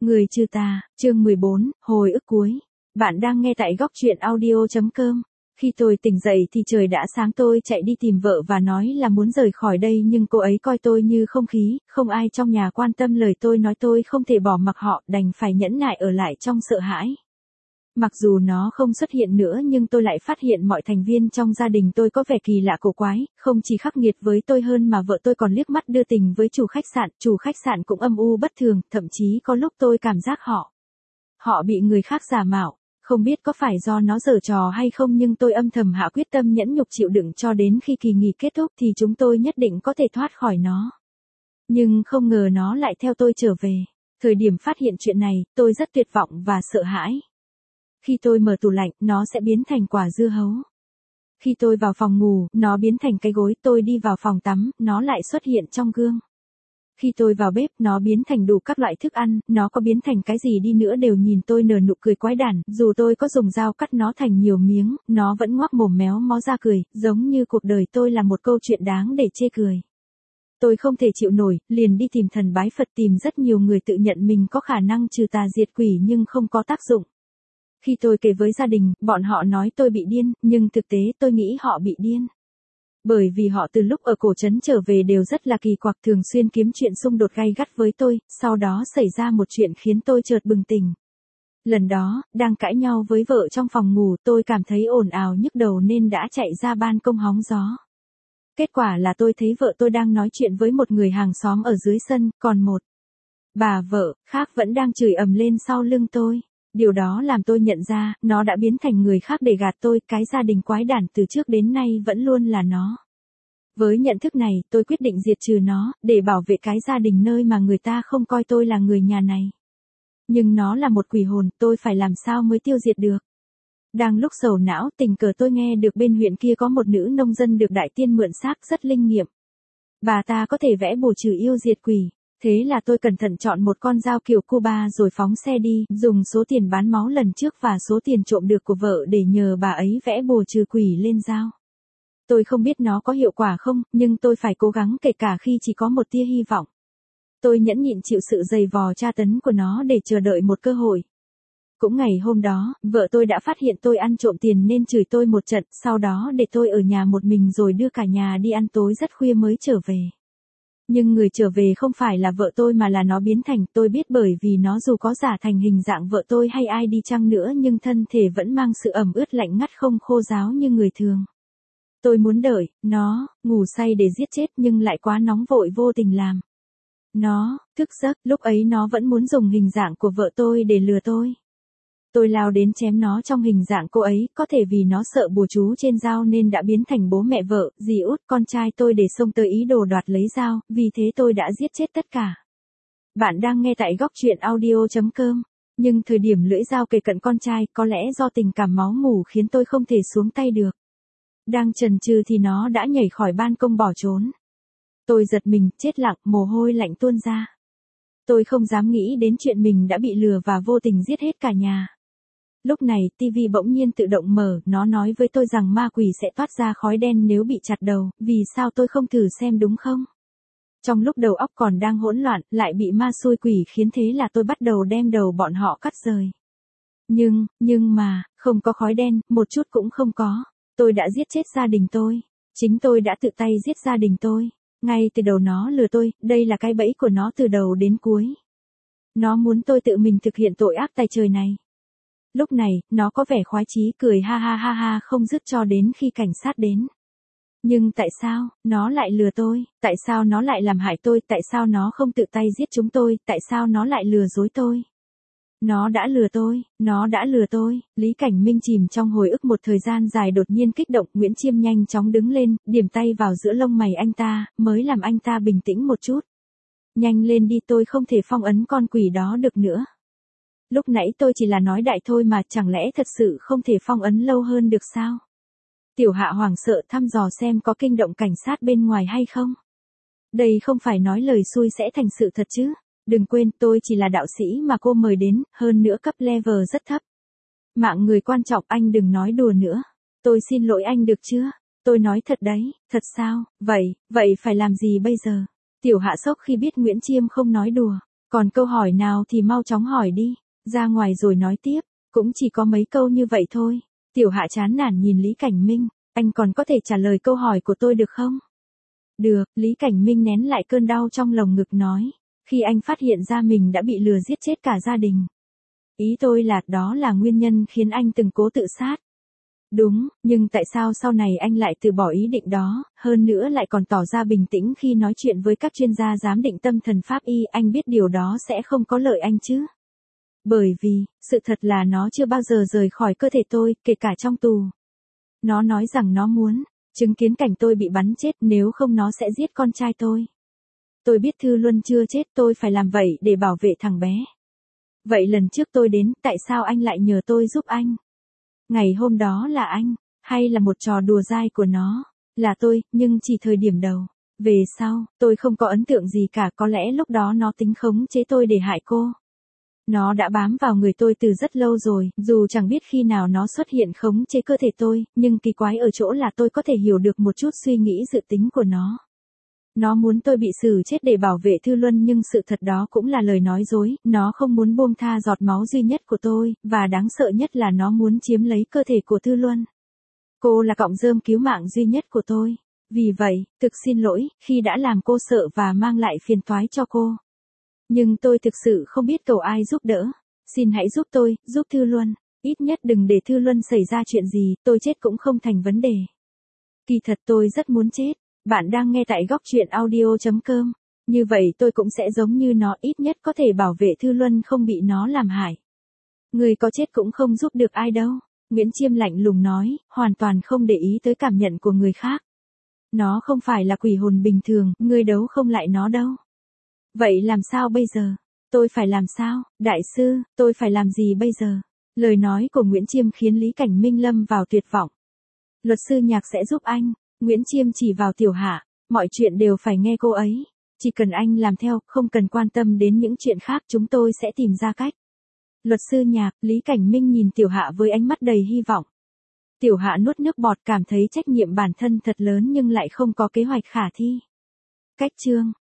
Người trừ tà, chương 14, hồi ức cuối. Bạn đang nghe tại góc truyện audio.com. Khi tôi tỉnh dậy thì trời đã sáng, tôi chạy đi tìm vợ và nói là muốn rời khỏi đây, nhưng cô ấy coi tôi như không khí, không ai trong nhà quan tâm lời tôi nói, tôi không thể bỏ mặc họ, đành phải nhẫn nại ở lại trong sợ hãi. Mặc dù nó không xuất hiện nữa nhưng tôi lại phát hiện mọi thành viên trong gia đình tôi có vẻ kỳ lạ cổ quái, không chỉ khắc nghiệt với tôi hơn mà vợ tôi còn liếc mắt đưa tình với chủ khách sạn cũng âm u bất thường, thậm chí có lúc tôi cảm giác họ bị người khác giả mạo. Không biết có phải do nó giở trò hay không nhưng tôi âm thầm hạ quyết tâm nhẫn nhục chịu đựng cho đến khi kỳ nghỉ kết thúc thì chúng tôi nhất định có thể thoát khỏi nó. Nhưng không ngờ nó lại theo tôi trở về. Thời điểm phát hiện chuyện này, tôi rất tuyệt vọng và sợ hãi. Khi tôi mở tủ lạnh, nó sẽ biến thành quả dưa hấu. Khi tôi vào phòng ngủ, nó biến thành cái gối, tôi đi vào phòng tắm, nó lại xuất hiện trong gương. Khi tôi vào bếp, nó biến thành đủ các loại thức ăn, nó có biến thành cái gì đi nữa đều nhìn tôi nở nụ cười quái đản, dù tôi có dùng dao cắt nó thành nhiều miếng, nó vẫn ngoác mồm méo mó ra cười, giống như cuộc đời tôi là một câu chuyện đáng để chê cười. Tôi không thể chịu nổi, liền đi tìm thần bái Phật, tìm rất nhiều người tự nhận mình có khả năng trừ tà diệt quỷ nhưng không có tác dụng. Khi tôi kể với gia đình, bọn họ nói tôi bị điên, nhưng thực tế tôi nghĩ họ bị điên. Bởi vì họ từ lúc ở cổ trấn trở về đều rất là kỳ quặc, thường xuyên kiếm chuyện xung đột gay gắt với tôi, sau đó xảy ra một chuyện khiến tôi chợt bừng tỉnh. Lần đó, đang cãi nhau với vợ trong phòng ngủ, tôi cảm thấy ồn ào nhức đầu nên đã chạy ra ban công hóng gió. Kết quả là tôi thấy vợ tôi đang nói chuyện với một người hàng xóm ở dưới sân, còn một bà vợ khác vẫn đang chửi ầm lên sau lưng tôi. Điều đó làm tôi nhận ra, nó đã biến thành người khác để gạt tôi, cái gia đình quái đản từ trước đến nay vẫn luôn là nó. Với nhận thức này, tôi quyết định diệt trừ nó, để bảo vệ cái gia đình nơi mà người ta không coi tôi là người nhà này. Nhưng nó là một quỷ hồn, tôi phải làm sao mới tiêu diệt được. Đang lúc sầu não, tình cờ tôi nghe được bên huyện kia có một nữ nông dân được đại tiên mượn xác rất linh nghiệm. Bà ta có thể vẽ bùa trừ yêu diệt quỷ. Thế là tôi cẩn thận chọn một con dao kiểu Cuba rồi phóng xe đi, dùng số tiền bán máu lần trước và số tiền trộm được của vợ để nhờ bà ấy vẽ bùa trừ quỷ lên dao. Tôi không biết nó có hiệu quả không, nhưng tôi phải cố gắng kể cả khi chỉ có một tia hy vọng. Tôi nhẫn nhịn chịu sự dày vò tra tấn của nó để chờ đợi một cơ hội. Cũng ngày hôm đó, vợ tôi đã phát hiện tôi ăn trộm tiền nên chửi tôi một trận, sau đó để tôi ở nhà một mình rồi đưa cả nhà đi ăn tối rất khuya mới trở về. Nhưng người trở về không phải là vợ tôi mà là nó biến thành, tôi biết bởi vì nó dù có giả thành hình dạng vợ tôi hay ai đi chăng nữa nhưng thân thể vẫn mang sự ẩm ướt lạnh ngắt không khô ráo như người thường. Tôi muốn đợi nó ngủ say để giết chết nhưng lại quá nóng vội vô tình làm nó thức giấc, lúc ấy nó vẫn muốn dùng hình dạng của vợ tôi để lừa tôi. Tôi lao đến chém nó trong hình dạng cô ấy, có thể vì nó sợ bùa chú trên dao nên đã biến thành bố mẹ vợ, dì út, con trai tôi để xông tới ý đồ đoạt lấy dao, vì thế tôi đã giết chết tất cả. Bạn đang nghe tại góc truyện audio.com. Nhưng thời điểm lưỡi dao kề cận con trai, có lẽ do tình cảm máu mủ khiến tôi không thể xuống tay được. Đang chần chừ thì nó đã nhảy khỏi ban công bỏ trốn. Tôi giật mình, chết lặng, mồ hôi lạnh tuôn ra. Tôi không dám nghĩ đến chuyện mình đã bị lừa và vô tình giết hết cả nhà. Lúc này, TV bỗng nhiên tự động mở, nó nói với tôi rằng ma quỷ sẽ toát ra khói đen nếu bị chặt đầu, vì sao tôi không thử xem đúng không? Trong lúc đầu óc còn đang hỗn loạn, lại bị ma xui quỷ khiến, thế là tôi bắt đầu đem đầu bọn họ cắt rời. Nhưng mà, không có khói đen, một chút cũng không có. Tôi đã giết chết gia đình tôi. Chính tôi đã tự tay giết gia đình tôi. Ngay từ đầu nó lừa tôi, đây là cái bẫy của nó từ đầu đến cuối. Nó muốn tôi tự mình thực hiện tội ác tày trời này. Lúc này, nó có vẻ khoái chí cười ha ha ha ha không dứt cho đến khi cảnh sát đến. Nhưng tại sao, nó lại lừa tôi, tại sao nó lại làm hại tôi, tại sao nó không tự tay giết chúng tôi, tại sao nó lại lừa dối tôi. Nó đã lừa tôi, Lý Cảnh Minh chìm trong hồi ức một thời gian dài đột nhiên kích động, Nguyễn Chiêm nhanh chóng đứng lên, điểm tay vào giữa lông mày anh ta, mới làm anh ta bình tĩnh một chút. Nhanh lên đi, tôi không thể phong ấn con quỷ đó được nữa. Lúc nãy tôi chỉ là nói đại thôi mà, chẳng lẽ thật sự không thể phong ấn lâu hơn được sao? Tiểu Hạ hoảng sợ thăm dò xem có kinh động cảnh sát bên ngoài hay không. Đây không phải nói lời xui sẽ thành sự thật chứ. Đừng quên tôi chỉ là đạo sĩ mà cô mời đến, hơn nữa cấp level rất thấp. Mạng người quan trọng, anh đừng nói đùa nữa. Tôi xin lỗi anh được chưa? Tôi nói thật đấy, thật sao? Vậy phải làm gì bây giờ? Tiểu Hạ sốc khi biết Nguyễn Chiêm không nói đùa. Còn câu hỏi nào thì mau chóng hỏi đi, ra ngoài rồi nói tiếp, cũng chỉ có mấy câu như vậy thôi. Tiểu Hạ chán nản nhìn Lý Cảnh Minh, anh còn có thể trả lời câu hỏi của tôi được không? Được, Lý Cảnh Minh nén lại cơn đau trong lồng ngực nói, khi anh phát hiện ra mình đã bị lừa giết chết cả gia đình. Ý tôi là đó là nguyên nhân khiến anh từng cố tự sát. Đúng, nhưng tại sao sau này anh lại từ bỏ ý định đó, hơn nữa lại còn tỏ ra bình tĩnh khi nói chuyện với các chuyên gia giám định tâm thần pháp y, anh biết điều đó sẽ không có lợi anh chứ? Bởi vì, sự thật là nó chưa bao giờ rời khỏi cơ thể tôi, kể cả trong tù. Nó nói rằng nó muốn chứng kiến cảnh tôi bị bắn chết, nếu không nó sẽ giết con trai tôi. Tôi biết Thư Luân chưa chết, tôi phải làm vậy để bảo vệ thằng bé. Vậy lần trước tôi đến, tại sao anh lại nhờ tôi giúp anh? Ngày hôm đó là anh, hay là một trò đùa dai của nó? Là tôi, nhưng chỉ thời điểm đầu. Về sau, tôi không có ấn tượng gì cả, có lẽ lúc đó nó tính khống chế tôi để hại cô. Nó đã bám vào người tôi từ rất lâu rồi, dù chẳng biết khi nào nó xuất hiện khống chế cơ thể tôi, nhưng kỳ quái ở chỗ là tôi có thể hiểu được một chút suy nghĩ dự tính của nó. Nó muốn tôi bị xử chết để bảo vệ Thư Luân, nhưng sự thật đó cũng là lời nói dối, nó không muốn buông tha giọt máu duy nhất của tôi, và đáng sợ nhất là nó muốn chiếm lấy cơ thể của Thư Luân. Cô là cọng rơm cứu mạng duy nhất của tôi. Vì vậy, thực xin lỗi, khi đã làm cô sợ và mang lại phiền toái cho cô. Nhưng tôi thực sự không biết cầu ai giúp đỡ. Xin hãy giúp tôi, giúp Thư Luân. Ít nhất đừng để Thư Luân xảy ra chuyện gì, tôi chết cũng không thành vấn đề. Kỳ thật tôi rất muốn chết. Bạn đang nghe tại góc truyện audio.com. Như vậy tôi cũng sẽ giống như nó, ít nhất có thể bảo vệ Thư Luân không bị nó làm hại. Người có chết cũng không giúp được ai đâu. Nguyễn Chiêm lạnh lùng nói, hoàn toàn không để ý tới cảm nhận của người khác. Nó không phải là quỷ hồn bình thường, ngươi đấu không lại nó đâu. Vậy làm sao bây giờ? Tôi phải làm sao? Đại sư, tôi phải làm gì bây giờ? Lời nói của Nguyễn Chiêm khiến Lý Cảnh Minh lâm vào tuyệt vọng. Luật sư Nhạc sẽ giúp anh. Nguyễn Chiêm chỉ vào Tiểu Hạ, mọi chuyện đều phải nghe cô ấy. Chỉ cần anh làm theo, không cần quan tâm đến những chuyện khác, chúng tôi sẽ tìm ra cách. Luật sư Nhạc, Lý Cảnh Minh nhìn Tiểu Hạ với ánh mắt đầy hy vọng. Tiểu Hạ nuốt nước bọt, cảm thấy trách nhiệm bản thân thật lớn nhưng lại không có kế hoạch khả thi. Cách chương